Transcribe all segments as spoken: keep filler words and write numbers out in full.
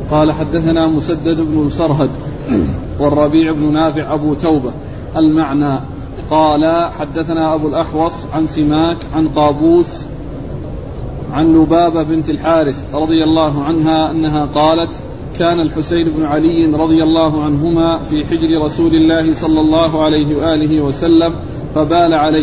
قال حدثنا مسدد بن مسرهد والربيع بن نافع أبو توبة. المعنى قال حدثنا أبو الأحوص عن سماك عن قابوس عن لبابة بنت الحارث رضي الله عنها أنها قالت كان الحسين بن علي رضي الله عنهما في حجر رسول الله صلى الله عليه وآله وسلم فبال عليه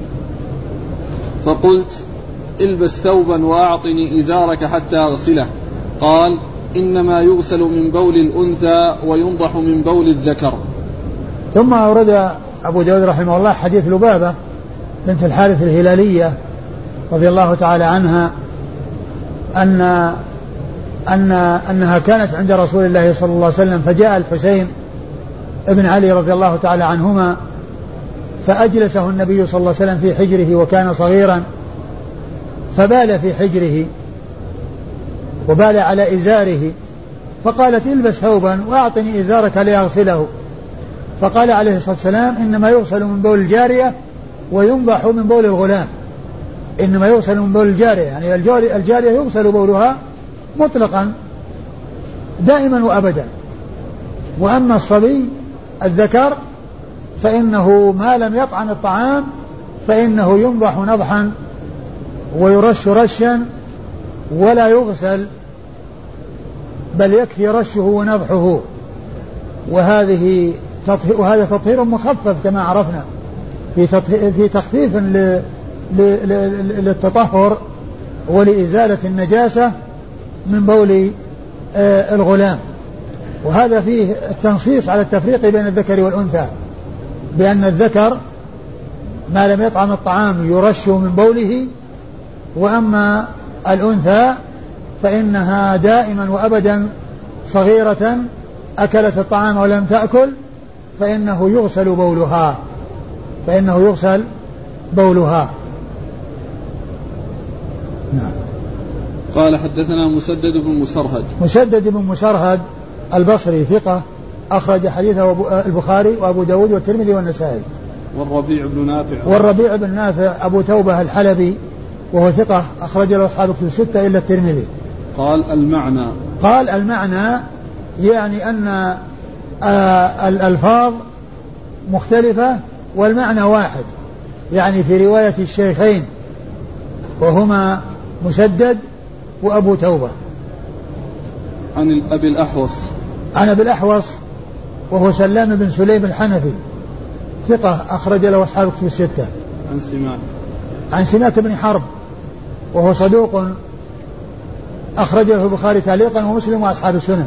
فقلت البس ثوبا وأعطني إزارك حتى أغسله. قال إنما يغسل من بول الأنثى وينضح من بول الذكر. ثم أورد أبو داود رحمه الله حديث لبابة بنت الحارث الهلالية رضي الله تعالى عنها أن أن أنها كانت عند رسول الله صلى الله عليه وسلم فجاء الحسين ابن علي رضي الله تعالى عنهما فأجلسه النبي صلى الله عليه وسلم في حجره وكان صغيرا فبال في حجره وبال على إزاره فقالت البس ثوبا وأعطني إزارك لأغسله. فقال عليه الصلاة والسلام إنما يغسل من بول الجارية وينضح من بول الغلام. إنما يغسل من بول الجارية يعني الجارية يغسل بولها مطلقا دائما وأبدا، وأما الصبي الذكر فإنه ما لم يطعم الطعام فإنه ينضح نضحا ويرش رشا ولا يغسل بل يكفي رشه ونضحه. وهذه وهذا تطهير مخفف كما عرفنا في في تخفيف للتطهر ولإزالة النجاسة من بول الغلام. وهذا فيه التنصيص على التفريق بين الذكر والأنثى بأن الذكر ما لم يطعم الطعام يرش من بوله، وأما الأنثى فإنها دائما وأبدا صغيرة أكلت الطعام ولم تأكل فإنه يغسل بولها فإنه يغسل بولها. نعم. قال حدثنا مسدد بن مسرهد مسدد بن مسرهد البصري ثقة أخرج حديثه البخاري وأبو داود والترمذي والنسائي. والربيع بن نافع والربيع بن نافع أبو توبة الحلبي وهو ثقة أخرج له أصحاب كتب الستة إلا الترمذي. قال المعنى قال المعنى يعني أن الألفاظ مختلفة والمعنى واحد، يعني في رواية الشيخين وهما مسدد وأبو توبة. عن أبي الأحوص عن أبي الأحوص وهو سلام بن سليم الحنفي ثقة أخرج له أصحاب كتب الستة. عن سماك عن سماك بن حرب وهو صدوق أخرج له البخاري تعليقا ومسلم وأصحاب السنن.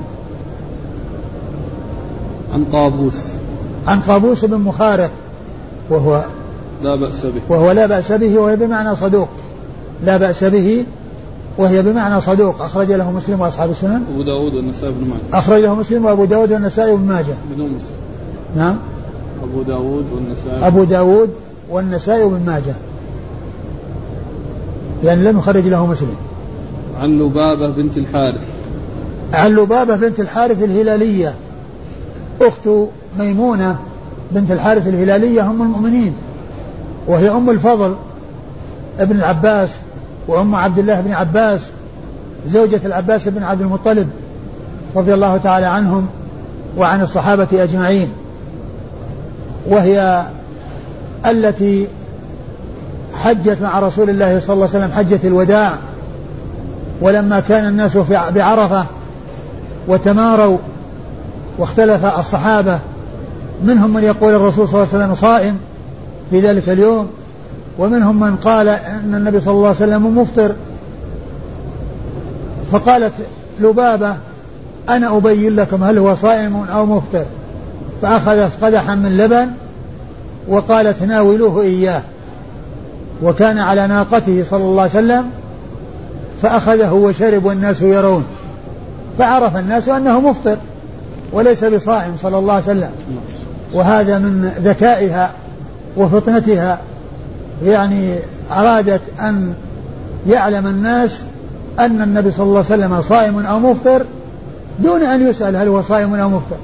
عن قابوس عن قابوس بن مخارق وهو لا بأس به وهو لا بأس به وهي بمعنى صدوق لا بأس به وهي بمعنى صدوق أخرج له مسلم وأصحاب السنن. أبو داود والنسائي بن ماجه أخرج له مسلم وأبو داود والنسائي بن ماجه بدون مسلم. نعم. أبو داود والنسائي أبو داود والنسائي بن ماجه لأن لم يخرج له مسلم. عن لبابة بنت الحارث عن لبابة بنت الحارث الهلالية أخت ميمونة بنت الحارث الهلالية أم المؤمنين، وهي أم الفضل ابن العباس وأم عبد الله بن عباس زوجة العباس بن عبد المطلب رضي الله تعالى عنهم وعن الصحابة أجمعين، وهي التي حجت مع رسول الله صلى الله عليه وسلم حجة الوداع، ولما كان الناس بعرفة وتماروا واختلف الصحابة منهم من يقول الرسول صلى الله عليه وسلم صائم في ذلك اليوم، ومنهم من قال أن النبي صلى الله عليه وسلم مفطر. فقالت لبابة أنا أبين لكم هل هو صائم أو مفطر، فأخذت قدحا من لبن وقالت ناولوه إياه، وكان على ناقته صلى الله عليه وسلم فأخذه وشرب والناس يرون، فعرف الناس أنه مفطر وليس بصائم صلى الله عليه وسلم. وهذا من ذكائها وفطنتها، يعني أرادت أن يعلم الناس أن النبي صلى الله عليه وسلم صائم أو مفطر دون أن يسأل هل هو صائم أو مفطر.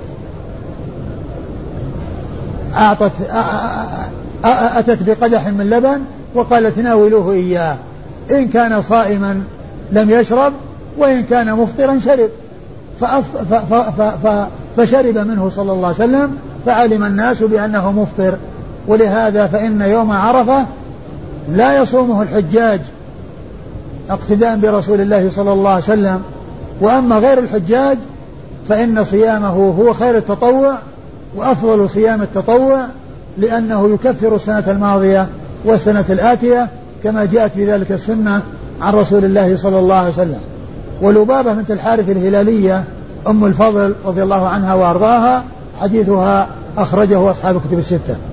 أعطت أتت بقدح من لبن وقالت ناولوه إياه، إن كان صائما لم يشرب وإن كان مفطرا شرب فشرب منه صلى الله عليه وسلم فعلم الناس بأنه مفطر. ولهذا فإن يوم عرفة لا يصومه الحجاج اقتداء برسول الله صلى الله عليه وسلم، وأما غير الحجاج فإن صيامه هو خير التطوع وأفضل صيام التطوع، لأنه يكفر السنة الماضية والسنة الآتية كما جاءت في ذلك السنة عن رسول الله صلى الله عليه وسلم. ولبابة بنت الحارث الهلالية أم الفضل رضي الله عنها وأرضاها حديثها أخرجه أصحاب الكتب الستة.